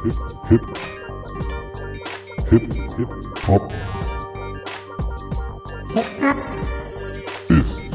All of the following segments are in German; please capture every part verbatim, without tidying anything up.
Hip, Hip, Hip, Hop. Ist.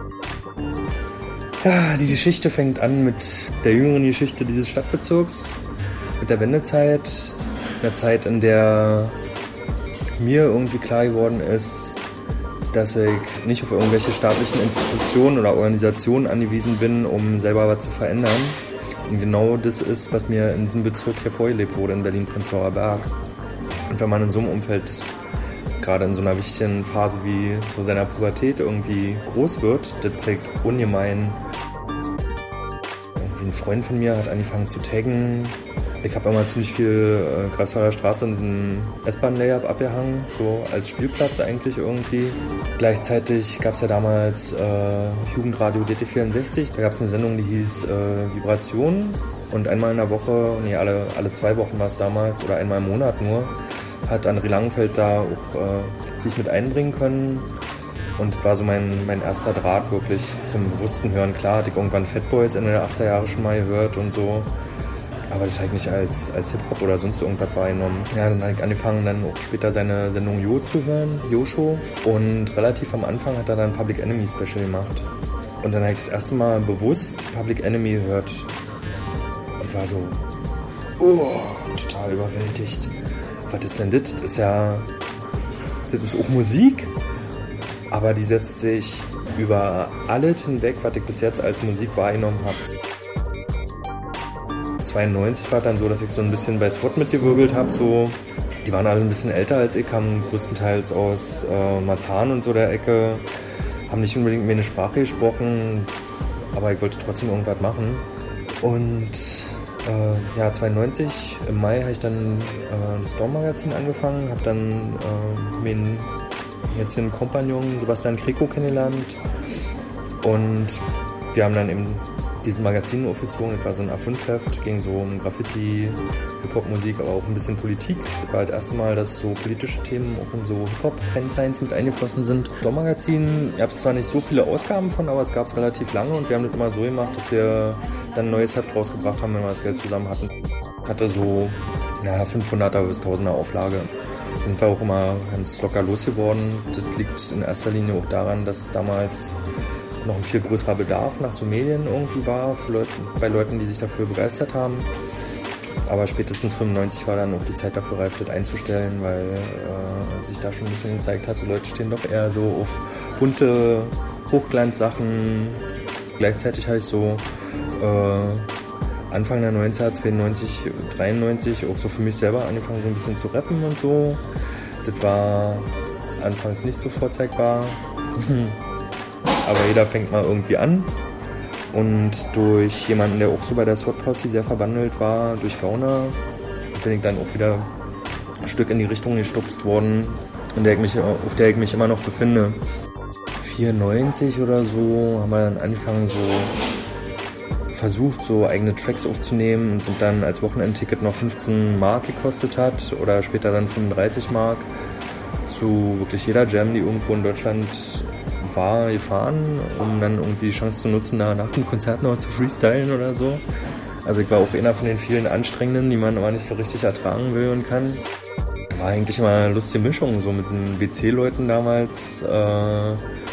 Ja, die Geschichte fängt an mit der jüngeren Geschichte dieses Stadtbezirks, mit der Wendezeit, einer Zeit, in der mir irgendwie klar geworden ist, dass ich nicht auf irgendwelche staatlichen Institutionen oder Organisationen angewiesen bin, um selber was zu verändern. Und genau das ist, was mir in diesem Bezirk hier vorgelebt wurde, in Berlin-Prenzlauer Berg. Und wenn man in so einem Umfeld, gerade in so einer wichtigen Phase wie so seiner Pubertät, irgendwie groß wird, das prägt ungemein. Irgendwie ein Freund von mir hat angefangen zu taggen. Ich habe immer ziemlich viel äh, Greifswalder Straße in diesem S-Bahn-Layup abgehangen, so als Spielplatz eigentlich irgendwie. Gleichzeitig gab es ja damals äh, Jugendradio D T vierundsechzig, da gab es eine Sendung, die hieß äh, Vibration. Und einmal in der Woche, nee, alle, alle zwei Wochen war es damals, oder einmal im Monat nur, hat André Langenfeld da auch äh, sich mit einbringen können. Und das war so mein, mein erster Draht wirklich zum bewussten Hören. Klar hatte ich irgendwann Fatboys Ende der achtziger Jahre schon mal gehört und so. Aber das habe ich nicht als, als Hip-Hop oder sonst irgendwas wahrgenommen. Ja, dann habe ich angefangen, dann auch später seine Sendung Jo zu hören, Jo-Show. Und relativ am Anfang hat er dann Public Enemy Special gemacht. Und dann habe ich das erste Mal bewusst Public Enemy gehört. Und war so, oh, total überwältigt. Was ist denn das? Das ist ja, das ist auch Musik. Aber die setzt sich über alles hinweg, was ich bis jetzt als Musik wahrgenommen habe. zweiundneunzig war dann so, dass ich so ein bisschen bei SWAT mitgewirbelt habe. So. Die waren alle ein bisschen älter als ich, kamen größtenteils aus äh, Marzahn und so der Ecke, haben nicht unbedingt mir eine Sprache gesprochen, aber ich wollte trotzdem irgendwas machen. Und äh, ja, zweiundneunzig, im Mai habe ich dann äh, das Storm-Magazin angefangen, habe dann äh, meinen jetzigen Kompagnon Sebastian Kreko kennengelernt und wir haben dann eben diesen Magazin aufgezogen. Das war so ein A fünf Heft, ging so um Graffiti, Hip-Hop-Musik, aber auch ein bisschen Politik. Das war das erste Mal, dass so politische Themen auch in so Hip-Hop-Fansigns mit eingeflossen sind. Das Magazin gab es zwar nicht so viele Ausgaben von, aber es gab es relativ lange und wir haben das immer so gemacht, dass wir dann ein neues Heft rausgebracht haben, wenn wir das Geld zusammen hatten. Hatte so ja, fünfhunderter bis tausender Auflage. Da sind wir auch immer ganz locker losgeworden. Das liegt in erster Linie auch daran, dass damals noch ein viel größerer Bedarf nach so Medien irgendwie war für Leute, bei Leuten, die sich dafür begeistert haben. Aber spätestens fünfundneunzig war dann auch die Zeit dafür reif, das einzustellen, weil äh, sich da schon ein bisschen gezeigt hat, so Leute stehen doch eher so auf bunte Hochglanzsachen. Gleichzeitig habe ich so äh, Anfang der neunziger, zweiundneunzig, dreiundneunzig auch so für mich selber angefangen, so ein bisschen zu rappen und so. Das war anfangs nicht so vorzeigbar. Aber jeder fängt mal irgendwie an. Und durch jemanden, der auch so bei der SWAT-Posse sehr verwandelt war, durch Gauner, bin ich dann auch wieder ein Stück in die Richtung gestupst worden, in der ich mich, auf der ich mich immer noch befinde. vierundneunzig oder so haben wir dann angefangen, so versucht, so eigene Tracks aufzunehmen und sind dann als Wochenendticket noch fünfzehn Mark gekostet hat oder später dann fünfunddreißig Mark zu wirklich jeder Jam, die irgendwo in Deutschland war, gefahren, um dann irgendwie die Chance zu nutzen, da nach dem Konzert noch zu freestylen oder so. Also ich war auch einer von den vielen Anstrengenden, die man aber nicht so richtig ertragen will und kann. War eigentlich immer eine lustige Mischung, so mit diesen B C-Leuten damals äh,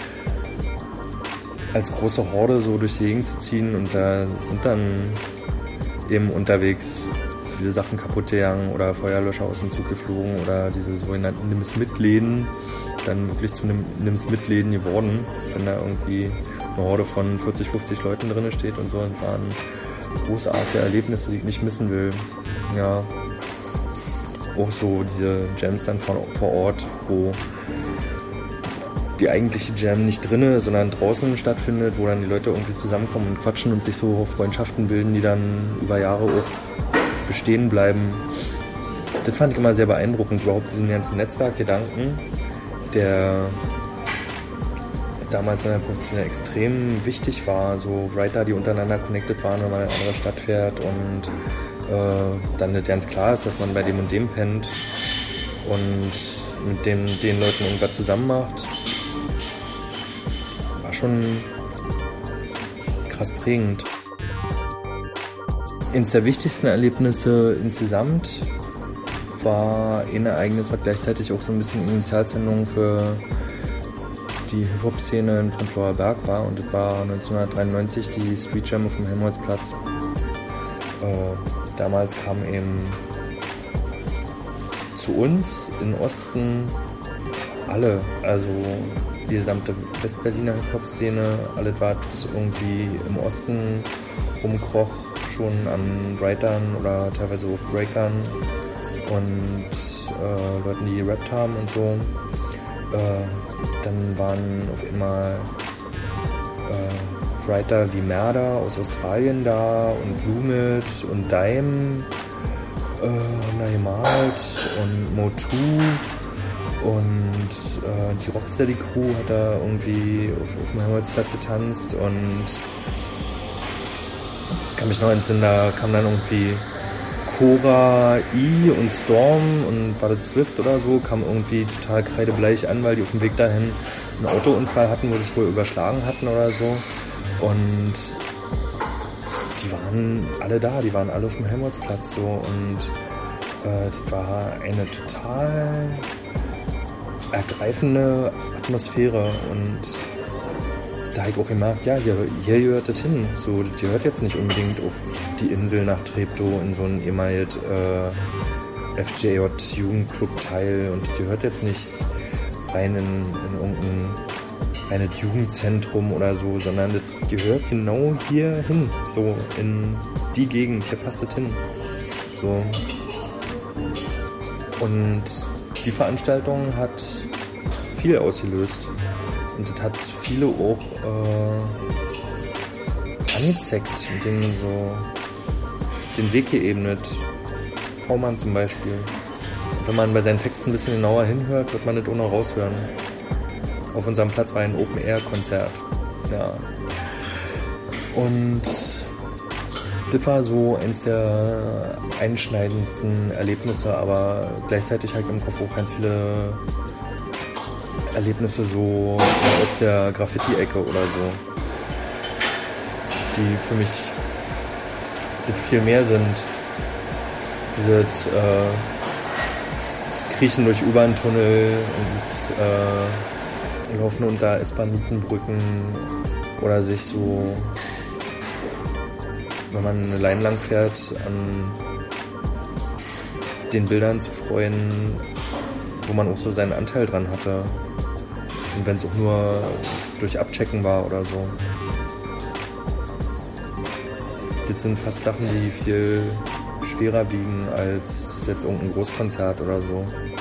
als große Horde so durch die Gegend zu ziehen und da sind dann eben unterwegs viele Sachen kaputt gegangen oder Feuerlöscher aus dem Zug geflogen oder diese sogenannten Nimm-es-mit-Läden dann wirklich zu einem Nimm-es-mit-Läden geworden, wenn da irgendwie eine Horde von vierzig, fünfzig Leuten drin steht und so. Das waren großartige Erlebnisse, die ich nicht missen will. Ja, auch so diese Jams dann vor, vor Ort, wo die eigentliche Jam nicht drinne, sondern draußen stattfindet, wo dann die Leute irgendwie zusammenkommen und quatschen und sich so Freundschaften bilden, die dann über Jahre auch bestehen bleiben. Das fand ich immer sehr beeindruckend, überhaupt diesen ganzen Netzwerkgedanken, der damals in der Produktion extrem wichtig war. So Writer, die untereinander connected waren, wenn man in eine andere Stadt fährt und äh, dann nicht ganz klar ist, dass man bei dem und dem pennt und mit dem, den Leuten irgendwas zusammen macht. War schon krass prägend. Eines der wichtigsten Erlebnisse insgesamt war ein Ereignis, was gleichzeitig auch so ein bisschen Initialzündung für die Hip-Hop-Szene in Prenzlauer Berg war. Und das war neunzehnhundertdreiundneunzig die Street Jam auf dem Helmholtzplatz. Äh, damals kam eben zu uns in Osten alle, also die gesamte Westberliner Hip-Hop-Szene, alles was irgendwie im Osten rumkroch, schon an Writern oder teilweise auch Breakern und äh, Leuten, die gerappt haben und so. Äh, dann waren auf einmal äh, Writer wie Merda aus Australien da und Blumit und Dime, äh, Naimalt und Motu und äh, die Rocksteady Crew hat da irgendwie auf, auf dem Helmholtzplatz getanzt und kann mich noch entsinnen, da kam dann irgendwie Cora, I und Storm und war das Swift oder so, kam irgendwie total kreidebleich an, weil die auf dem Weg dahin einen Autounfall hatten, wo sie sich wohl überschlagen hatten oder so. Und die waren alle da, die waren alle auf dem Helmholtzplatz so und äh, das war eine total ergreifende Atmosphäre und da habe ich auch gemerkt, ja, hier, hier gehört das hin. So, das gehört jetzt nicht unbedingt auf die Insel nach Treptow in so einen ehemaligen äh, F J J-Jugendclub-Teil und das gehört jetzt nicht rein in, in irgendein reines Jugendzentrum oder so, sondern das gehört genau hier hin, so in die Gegend, hier passt das hin. So. Und die Veranstaltung hat viel ausgelöst. Und das hat viele auch äh, angezeckt und denen so den Weg geebnet. V-Mann zum Beispiel. Und wenn man bei seinen Texten ein bisschen genauer hinhört, wird man das auch noch raushören. Auf unserem Platz war ein Open-Air-Konzert. Ja. Und das war so eines der einschneidendsten Erlebnisse, aber gleichzeitig halt im Kopf auch ganz viele Erlebnisse so aus der Graffiti-Ecke oder so, die für mich das viel mehr sind. Dieses äh, Kriechen durch U-Bahn-Tunnel und äh, Laufen unter S-Bahn-Brücken oder sich so, wenn man eine Line lang fährt, an den Bildern zu freuen, wo man auch so seinen Anteil dran hatte. Und wenn es auch nur durch Abchecken war oder so. Das sind fast Sachen, die viel schwerer wiegen als jetzt irgendein Großkonzert oder so.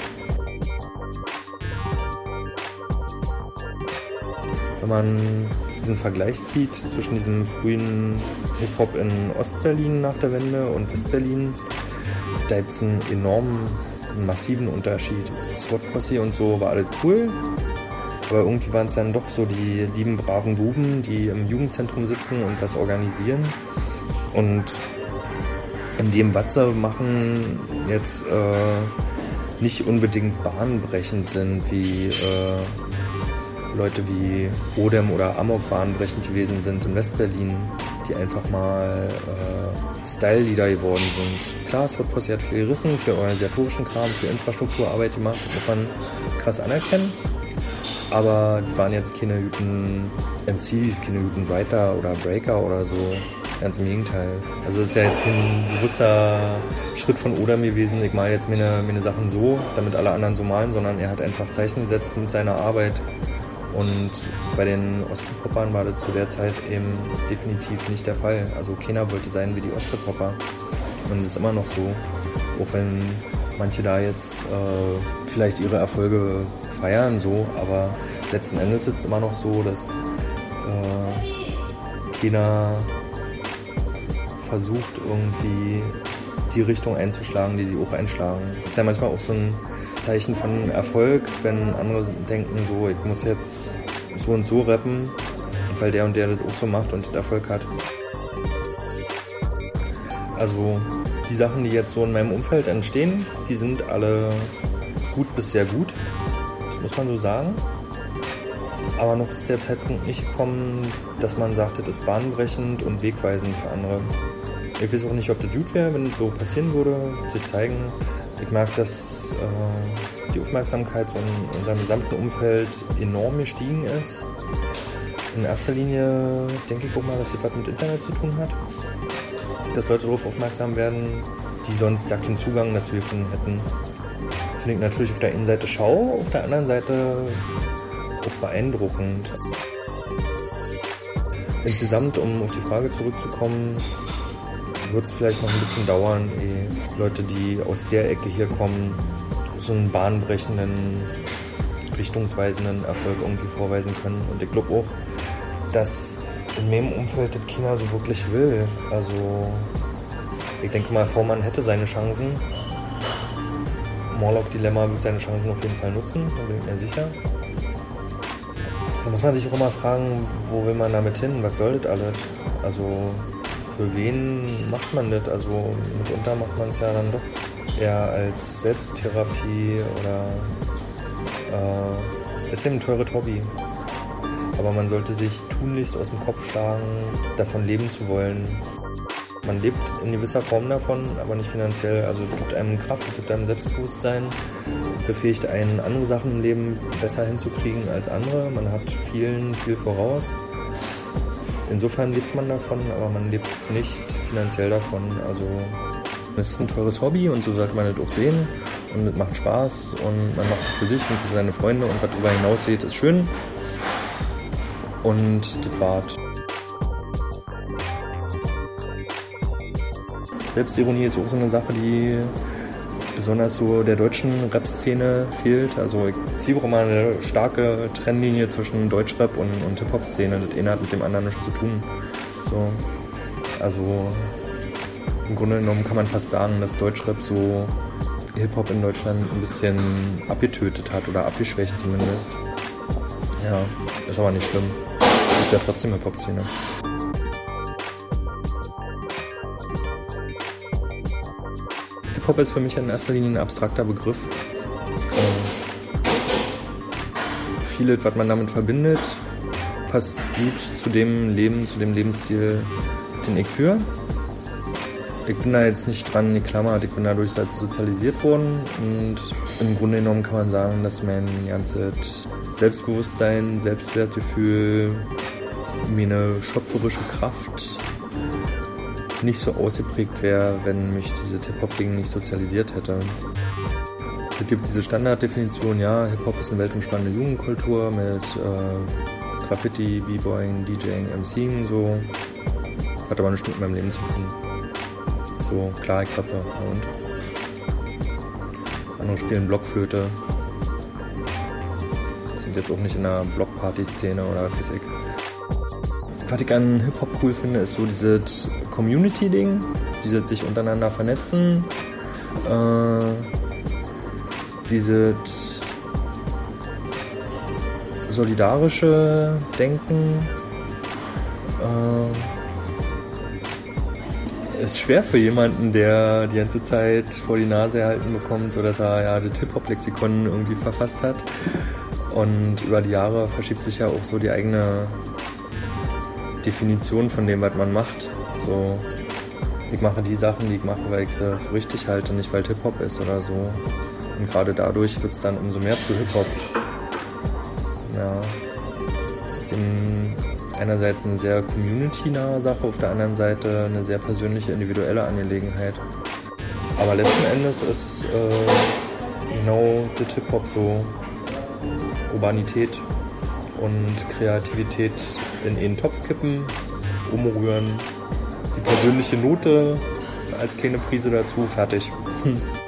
Wenn man diesen Vergleich zieht zwischen diesem frühen Hip-Hop in Ostberlin nach der Wende und Westberlin, da gibt es einen enormen, einen massiven Unterschied. SWAT Posse und so war alles cool. Aber irgendwie waren es dann doch so die lieben, braven Buben, die im Jugendzentrum sitzen und was organisieren. Und in dem, was sie machen, jetzt äh, nicht unbedingt bahnbrechend sind, wie äh, Leute wie Odem oder Amok bahnbrechend gewesen sind in Westberlin, die einfach mal äh, Style-Leader geworden sind. Klar, SWAT Posse hat viel gerissen, für organisatorischen Kram, für Infrastrukturarbeit gemacht, das muss man krass anerkennen. Aber die waren jetzt keine guten M Cs, keine guten Writer oder Breaker oder so. Ganz im Gegenteil. Also das ist ja jetzt kein bewusster Schritt von Odem gewesen, ich male jetzt meine, meine Sachen so, damit alle anderen so malen, sondern er hat einfach Zeichen gesetzt mit seiner Arbeit. Und bei den Osttrip-Hoppern war das zu der Zeit eben definitiv nicht der Fall. Also keiner wollte sein wie die Osttrip-Hopper. Und das ist immer noch so. Auch wenn manche da jetzt äh, vielleicht ihre Erfolge feiern, so, aber letzten Endes ist es immer noch so, dass äh, keiner versucht, irgendwie die Richtung einzuschlagen, die die auch einschlagen. Das ist ja manchmal auch so ein Zeichen von Erfolg, wenn andere denken, so, ich muss jetzt so und so rappen, weil der und der das auch so macht und den Erfolg hat. Also die Sachen, die jetzt so in meinem Umfeld entstehen, die sind alle gut bis sehr gut, muss man so sagen. Aber noch ist der Zeitpunkt nicht gekommen, dass man sagt, das ist bahnbrechend und wegweisend für andere. Ich weiß auch nicht, ob das gut wäre, wenn es so passieren würde, sich zeigen. Ich merke, dass äh, die Aufmerksamkeit so in unserem gesamten Umfeld enorm gestiegen ist. In erster Linie denke ich auch mal, dass das was mit Internet zu tun hat. Dass Leute darauf aufmerksam werden, die sonst ja keinen Zugang dazu gefunden hätten. Finde ich natürlich auf der einen Seite schau, auf der anderen Seite auch beeindruckend. Insgesamt, um auf die Frage zurückzukommen, wird es vielleicht noch ein bisschen dauern, ehe Leute, die aus der Ecke hier kommen, so einen bahnbrechenden, richtungsweisenden Erfolg irgendwie vorweisen können. Und ich glaube auch, dass in meinem Umfeld das keiner so wirklich will. Also ich denke mal, V-Mann hätte seine Chancen. Morlock Dilemma wird seine Chancen auf jeden Fall nutzen, da bin ich mir sicher. Da muss man sich auch immer fragen, wo will man damit hin, was soll das alles? Also für wen macht man das? Also mitunter macht man es ja dann doch eher als Selbsttherapie oder äh, ist eben ein teures Hobby. Aber man sollte sich tunlichst aus dem Kopf schlagen, davon leben zu wollen. Man lebt in gewisser Form davon, aber nicht finanziell. Also es gibt einem Kraft, es gibt einem Selbstbewusstsein, befähigt einen, andere Sachen im Leben besser hinzukriegen als andere. Man hat vielen viel voraus. Insofern lebt man davon, aber man lebt nicht finanziell davon. Also es ist ein teures Hobby und so sollte man das auch sehen. Und es macht Spaß und man macht es für sich und für seine Freunde und was darüber hinaus geht, ist schön. Und das war's. Selbstironie ist auch so eine Sache, die besonders so der deutschen Rap-Szene fehlt. Also ich ziehe auch immer eine starke Trennlinie zwischen Deutschrap und, und Hip-Hop-Szene. Das eine hat mit dem anderen nichts zu tun. So. Also im Grunde genommen kann man fast sagen, dass Deutschrap so Hip-Hop in Deutschland ein bisschen abgetötet hat oder abgeschwächt zumindest. Ja, ist aber nicht schlimm. Es gibt ja trotzdem Hip-Hop-Szene. Hip-Hop ist für mich in erster Linie ein abstrakter Begriff. Ähm, vieles, was man damit verbindet, passt gut zu dem Leben, zu dem Lebensstil, den ich führe. Ich bin da jetzt nicht dran geklammert, ich bin dadurch sozialisiert worden und im Grunde genommen kann man sagen, dass mein ganzes Selbstbewusstsein, Selbstwertgefühl, meine schöpferische Kraft nicht so ausgeprägt wäre, wenn mich diese Hip-Hop-Ding nicht sozialisiert hätte. Es gibt diese Standarddefinition, ja, Hip-Hop ist eine weltumspannende Jugendkultur mit äh, Graffiti, B-Boying, DJing, MCing, so. Hat aber nichts mit meinem Leben zu tun. So, klar, ich rappe, und? Andere spielen Blockflöte. Sind jetzt auch nicht in der Blockparty-Szene oder was weiß ich. Was ich an Hip-Hop cool finde, ist so dieses Community-Ding, dieses sich untereinander vernetzen, äh, dieses solidarische Denken. Äh, ist schwer für jemanden, der die ganze Zeit vor die Nase gehalten bekommt, so dass er ja das Hip-Hop-Lexikon irgendwie verfasst hat. Und über die Jahre verschiebt sich ja auch so die eigene Definition von dem, was man macht. So, ich mache die Sachen, die ich mache, weil ich sie für richtig halte, nicht weil Hip-Hop ist oder so. Und gerade dadurch wird es dann umso mehr zu Hip-Hop. Ja, ist eben einerseits eine sehr community-nahe Sache, auf der anderen Seite eine sehr persönliche, individuelle Angelegenheit. Aber letzten Endes ist äh, genau das Hip-Hop so Urbanität und Kreativität in einen Topf kippen, umrühren, die persönliche Note als kleine Prise dazu, fertig. Hm.